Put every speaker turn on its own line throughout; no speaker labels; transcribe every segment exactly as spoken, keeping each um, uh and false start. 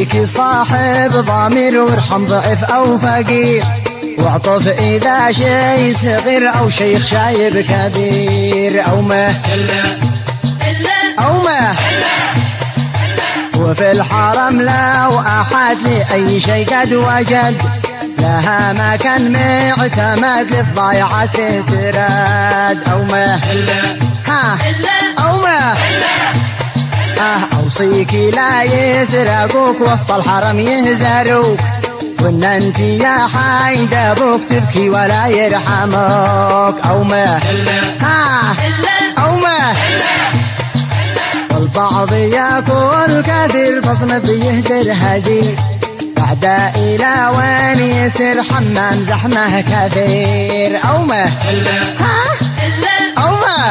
خليك صاحب ضمير وارحم ضعف أو فقير، واعطف إذا شيء صغير أو شيخ شايب كبير أو ما أو ما وفي الحرم لو أحد لأي شيء قد وجد لها مكان معتمد للضيعة تراد أو ما ها أو ما آه أوصيك لا يسرقوك وسط الحرم يهزروك، وإن أنت يا حيد أبوك تبكي ولا يرحمك أو ما ها أو ما والبعض ياكل كثير بطن بيهدر هدير، بعد إلى وين يسر حمام زحمه كثير أو ما ها أو ما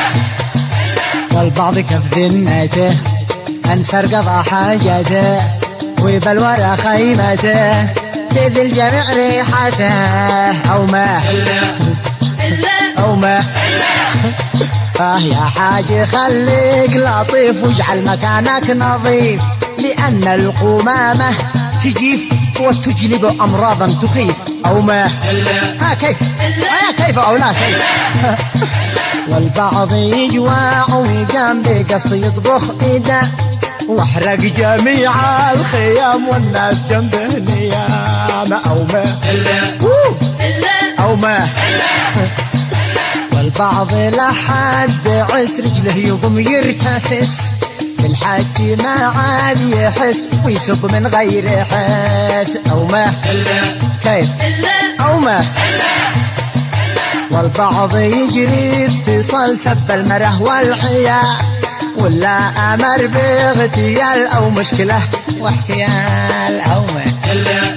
والبعض كف ذمته أنسر قضى حاجته وبالورى خيمته كذ الجميع ريحته أو ما أو ما آه يا حاج خليك لطيف واجعل مكانك نظيف، لأن القمامة تجيف وتجلب أمراضا تخيف أو ما ها كيف ها كيف أو لا كيف والبعض يجوع ويقام بقصد يطبخ إيده واحرق جميع الخيام والناس جنبه نيام أو ما أو ما والبعض لحد عس رجله يقوم يرتفس في الحج ما عاد يحس ويسب من غير حس أو ما كيف أو ما والبعض يجري اتصال سب المره والعيال ولا أمر باغتيال أو مشكلة واحتيال أو ما